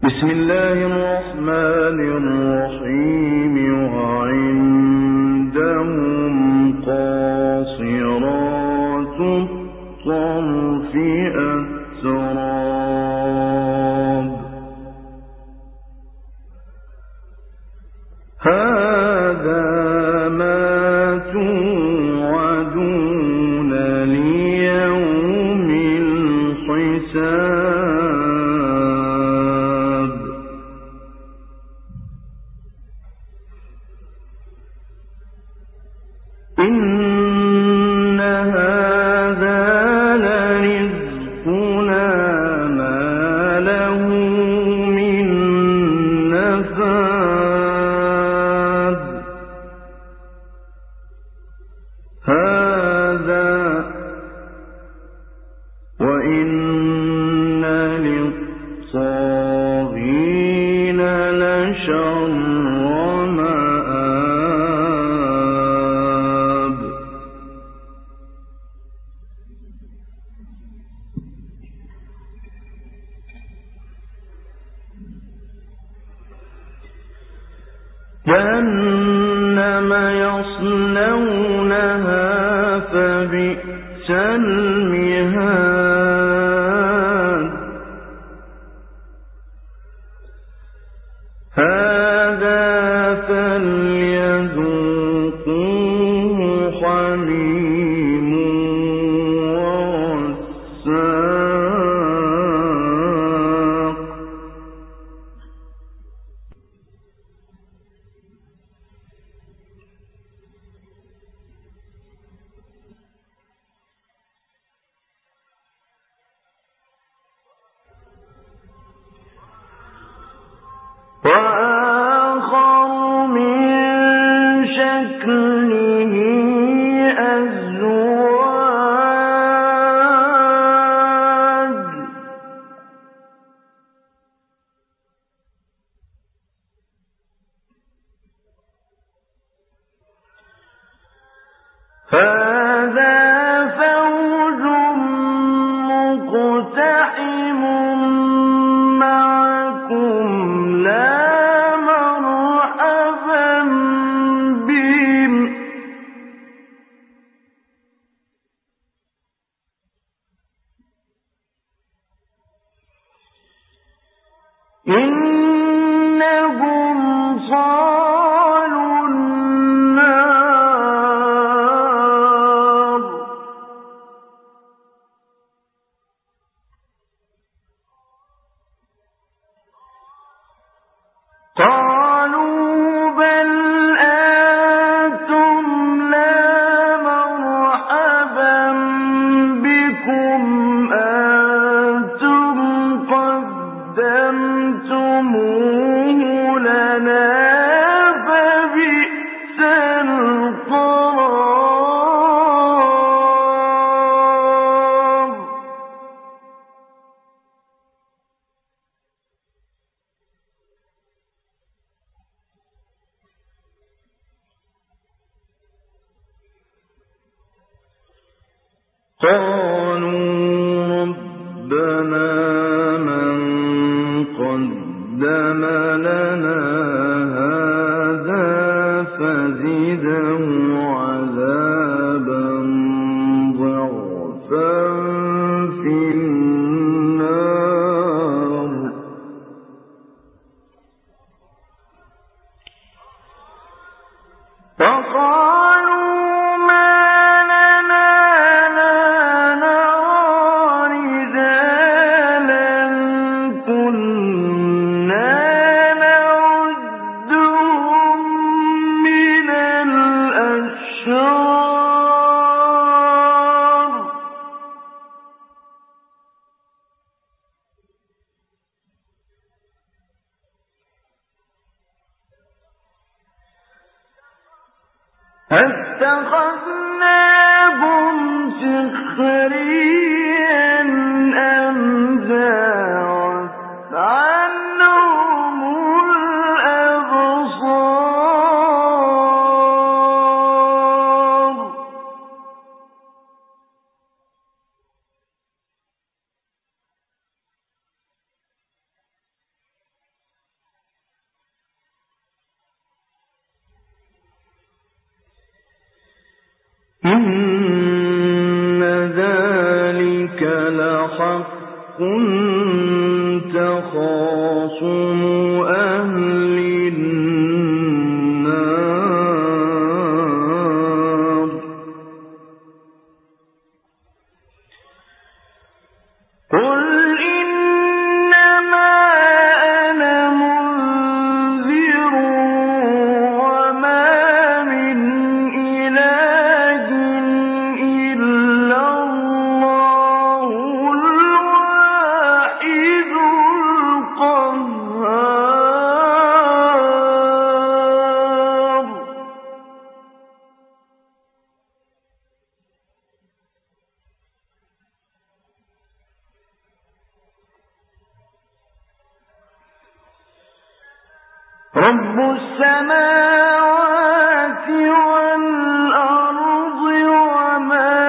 بسم الله الرحمن الرحيم. وعندهم قاصرات الطرف أتراب. هذا ما توعدون ليوم الحساب. إن هذا لرزقنا ما له من نفاد. هذا وإن للطاغين لشر مآب. جهنم يصلونها فبئس المهاد. هذا فليذوقوه حميم وغساق. وآخر من شكله أزواج. هذا فوج مقتحم معكم لا مرحبا بهم. إنهم صالوا النار. قالوا بل أنتم لا مرحبا بكم أنتم قدمتموه لنا فبئس القرار. قالوا ربنا من قدم لنا هذا فزده عذابا ضعفا في النار. فقالوا ما لنا لا نرى رجالا كنا نعدهم من الأشرار. أتخذناهم سخريا أم زاغت عنهم الأبصار. إن ذلك لحق تخاصم أهل النار قل إنما أنا منذر وما من إله إلا الله الواحد القهار رب السماوات والأرض وما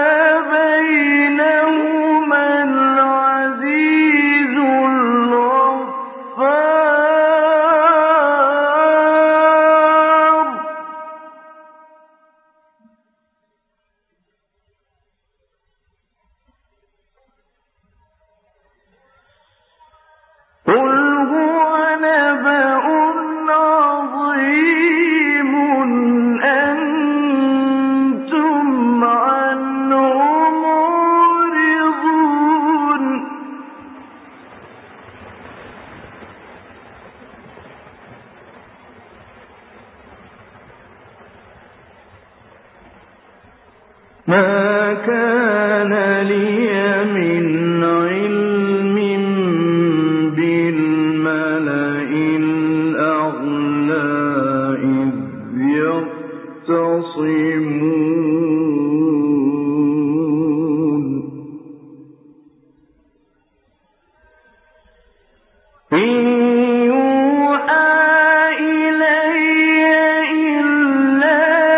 بينهما العزيز الغفار قل هو نبأ عظيم أنتم عنه معرضون ما كان لي من علم بالملأ الأعلى إذ يختصمون إن يوحى إلي إلا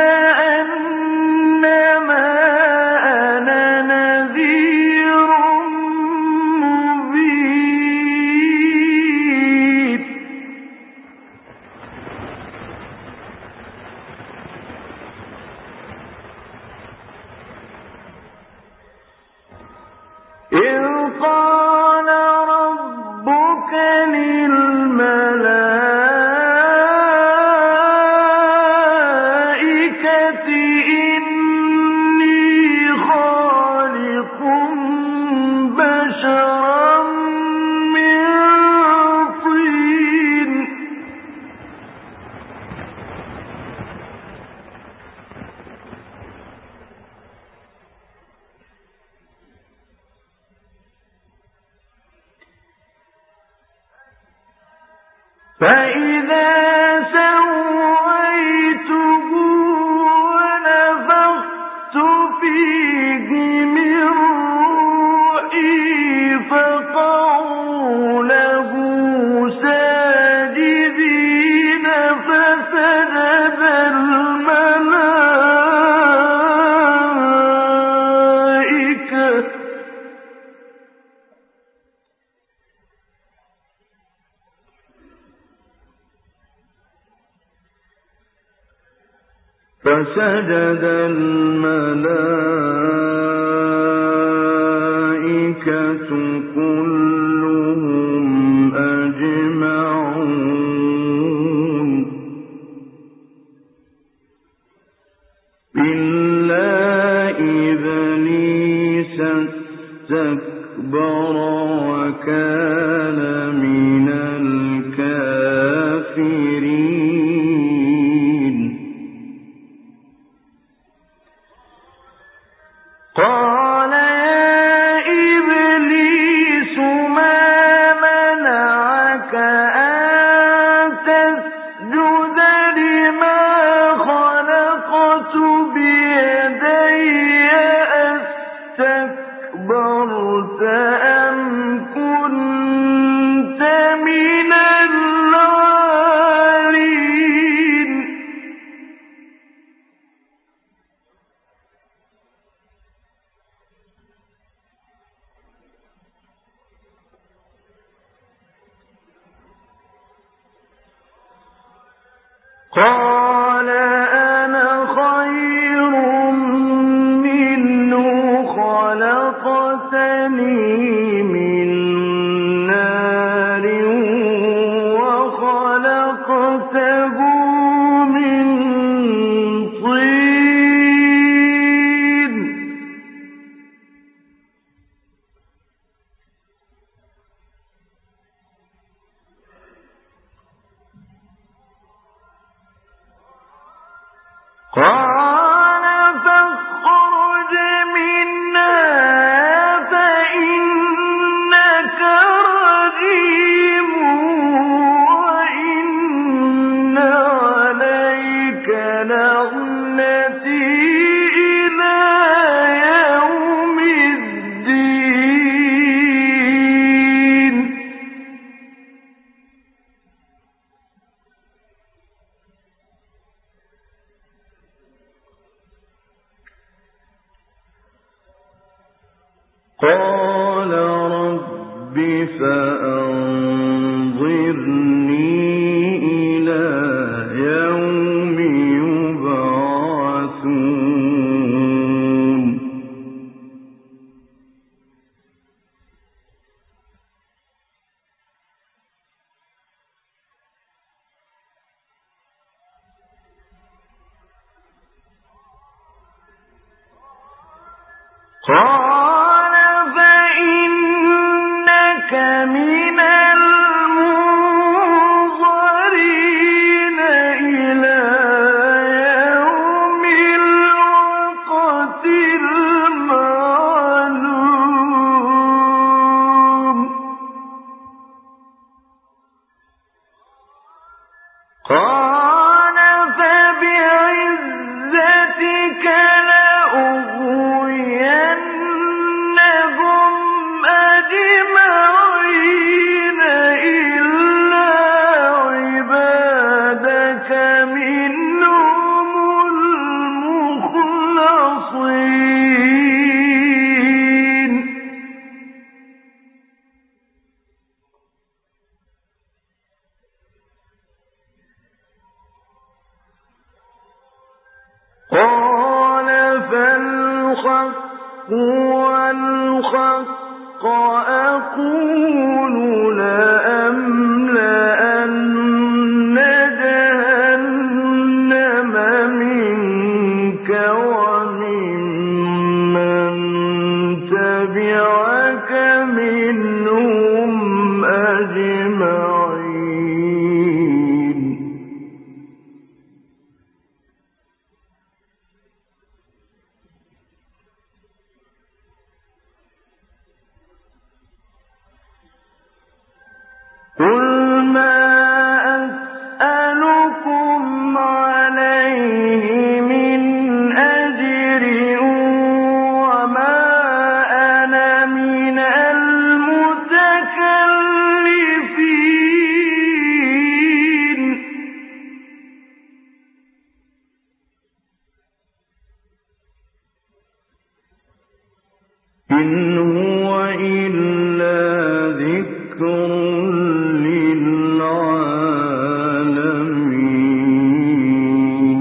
أنما أنا نذير مبين إذ قال ربك للملائكة إني خالق بشرا من طين فإذا سويته ونفخت فيه من روحي فقعوا له ساجدين فسجد الملائكة فسجد الملائكة كلهم أجمعون إلا إبليس استكبر وكان من الكافرين قال يا إبليس ما منعك أن تسجد لما خلقت بيدي أستكبرت أم كنت من العالين قال رب فأنظرني إلى يوم يبعثون قال فإنك من المنظرين إلى يوم الوقت المعلوم قال فبعزتك لأغوينهم أجمعين إلا عبادك منهم المخلصين قال فالحق والحق أقول لأملأن جهنم منك وممن تبعك منهم أجمعين قل ما أسألكم عليه من أجر وما أنا من المتكلفين إن هو إلا ذكر للعالمين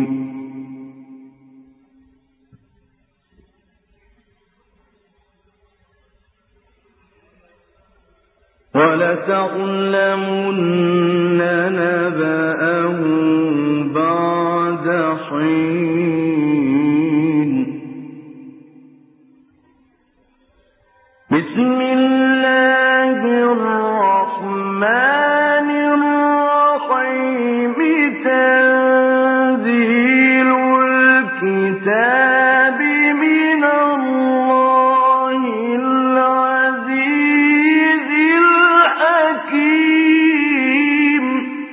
ولتعلمن نبأه بعد حين بسم الله الرحمن الرحيم تنزيل الكتاب من الله العزيز الحكيم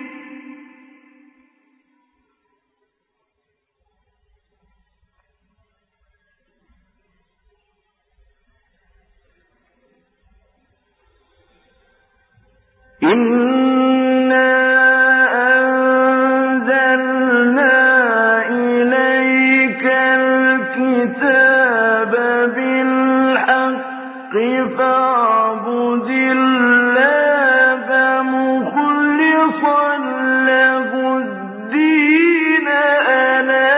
إنا أنزلنا إليك الكتاب بالحق فاعبد الله مخلصا له الدين ألا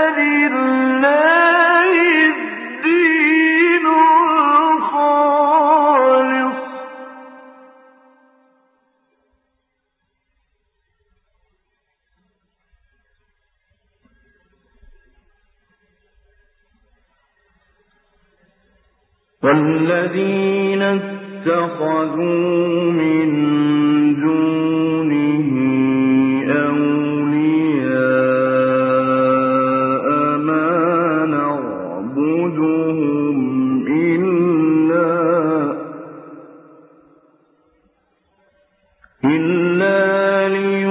لله الدين الخالص والذين اتخذوا من دونه أولياء ما نعبدهم إلا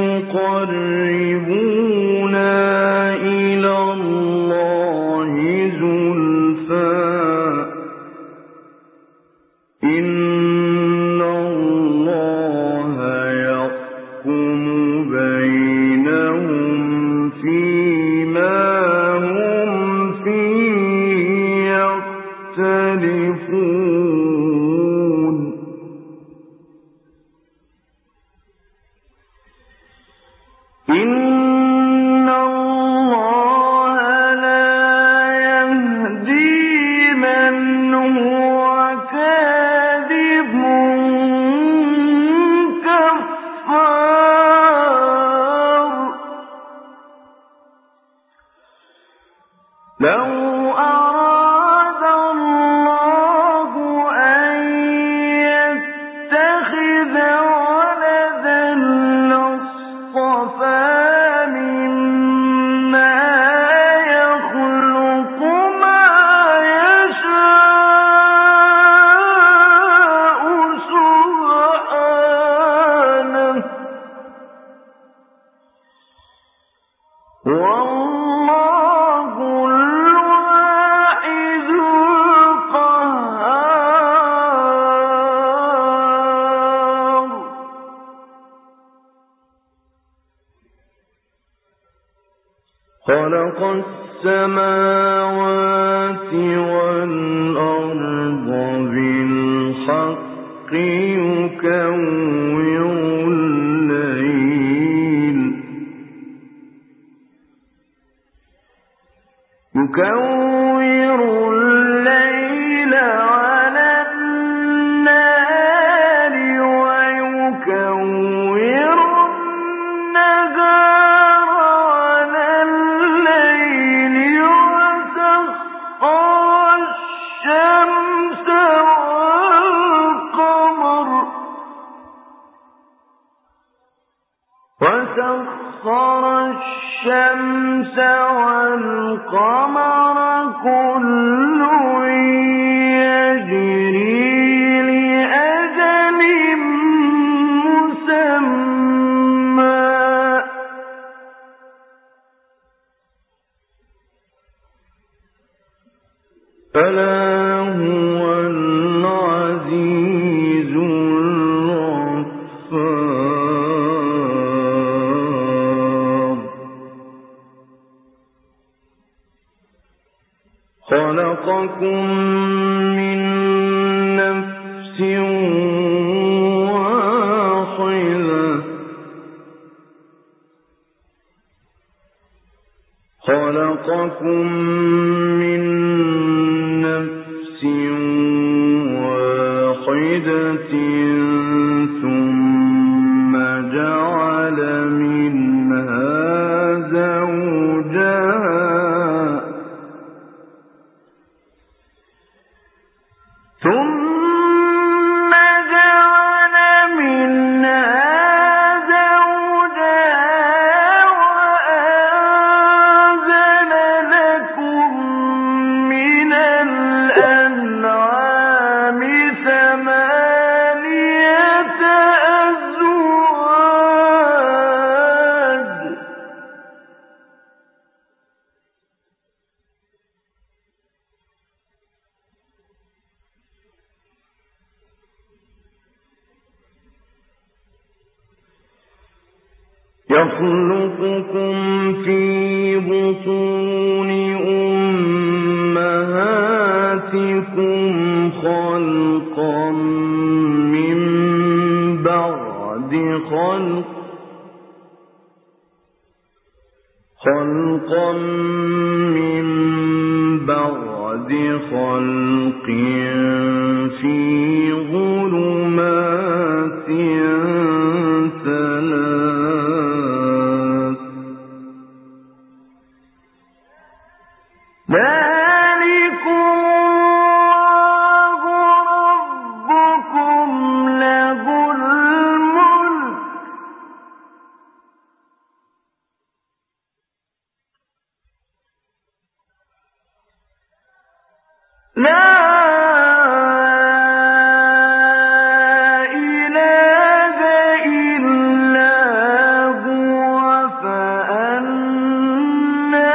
ليقربونا إلى الله زلفى إن الله يحكم بينهم فيما هم فيه يختلفون إن الله لا يهدي من هو كاذب كفار لو أراد الله أن يتخذ ولدا لاصطفى مما يخلق ما يشاء سبحانه والله الواحد القهار خلق السماوات والأرض بالحق يكور الليل على النهار ويكور النهار على الليل وسخر الشمس والقمر كل يجري لأجل مسمى ألا هو العزيز الغفار خلقكم من نفس واحدة ثم جعل منها زوجها وأنزل لكم من الأنعام ثمانية أزواج يخلقكم في بطون أمهاتكم خلقا من بعد خلق في ظلمات ثلاث ذلكم الله ربكم له الملك لا إله إلا هو فأنى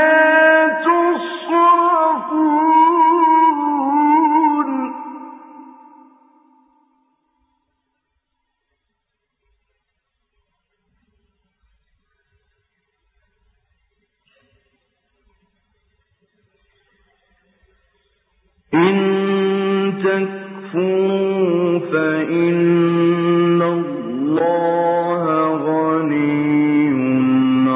تصرفون إن تكفروا فإن الله غني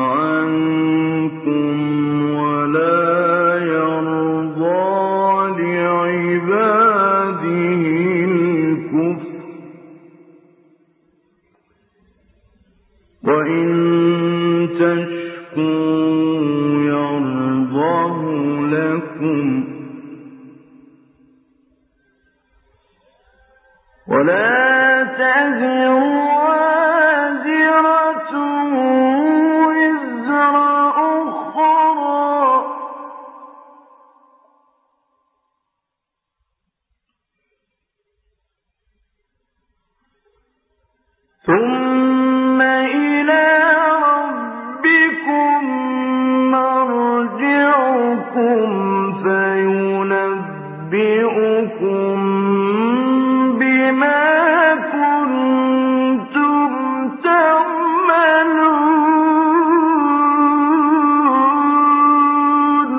وإن تشكروا يرضه لكم ولا تزر وازرة وزر أخرى ثم إلى ربكم مرجعكم فينبئكم بما كنتم تعملون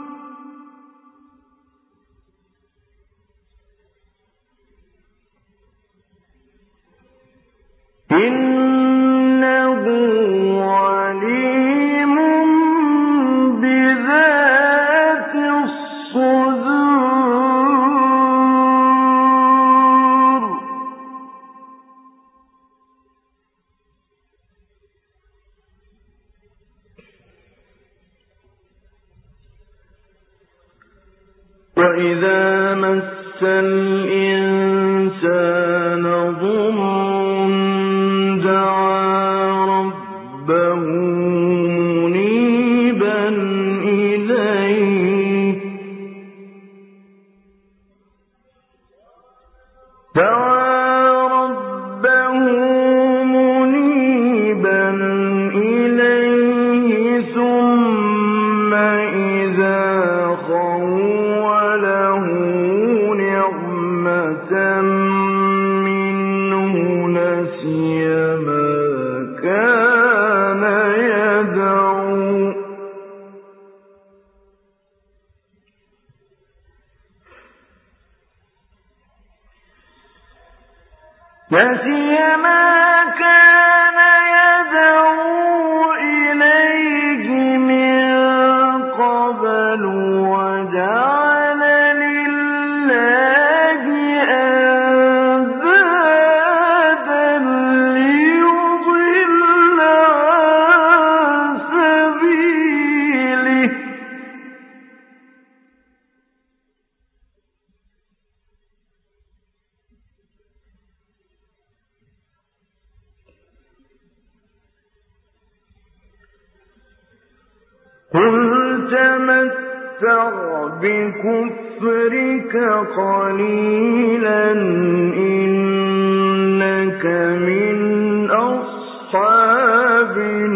إنه عليم بذات الصدور وإذا مس الإنسان ضر دعا ربه منيبا إليه ثم إذا خوله نعمة منه نسي ما كان يدعو إليه من قبل وجعل لله أندادا ليضل عن سبيله قل تمتع بكفرك قليلا إنك من أصحاب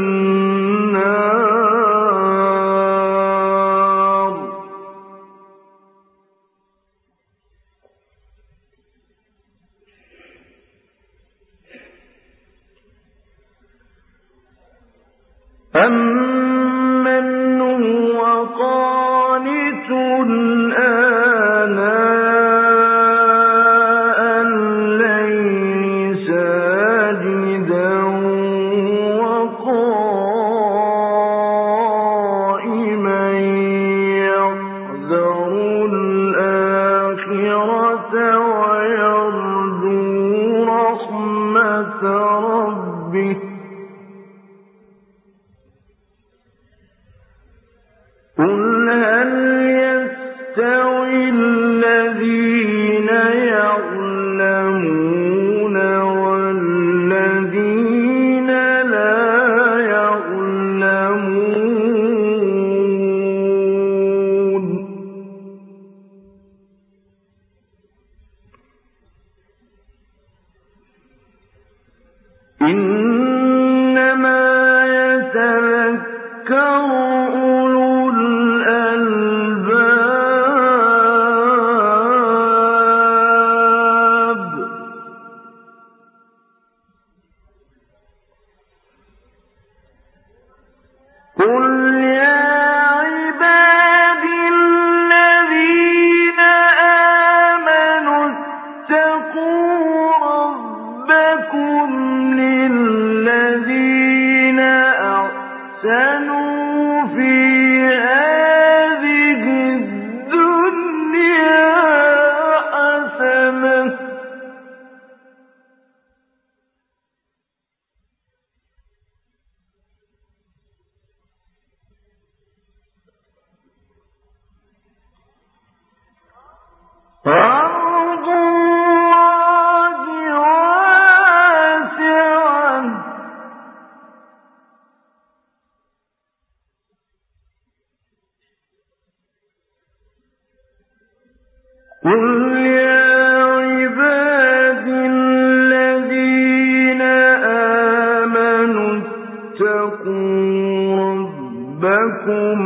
النار أَمَّنْ هُوَ قَانِتٌ آنَاءَ اللَّيْلِ سَاجِدًا وَقَائِمًا يَحْذَرُ الْآخِرَةَ وَيَرْجُو رَحْمَةَ رَبِّهِ قُلْ هَلْ يَسْتَوِي الَّذِينَ يَعْلَمُونَ وَالَّذِينَ لَا يَعْلَمُونَ إِنَّمَا يَتَذَكَّرُ أُولُو الْأَلْبَابِ قُلْ يَا عِبَادِي الَّذِينَ آمَنُوا اتَّقُوا رَبَّكُمْ لِلَّذِينَ أَحْسَنُوا فِي هَٰذِهِ الدُّنْيَا حَسَنَةٌ ۗ قل يا عبادي الذين آمنوا اتقوا ربكم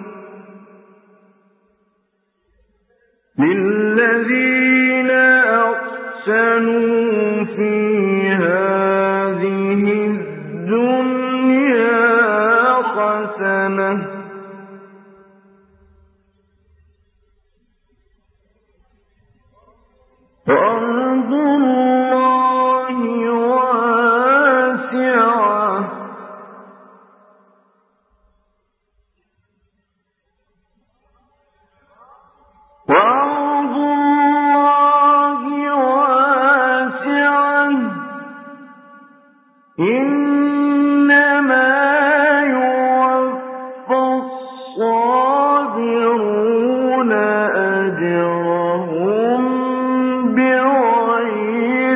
للذين أحسنوا في هذه الدنيا حسنة وأرض الله واسعة وأرض الله واسعة إنما يوفى الصابرون أجرهم بغير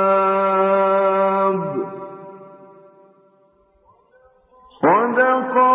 حساب صدق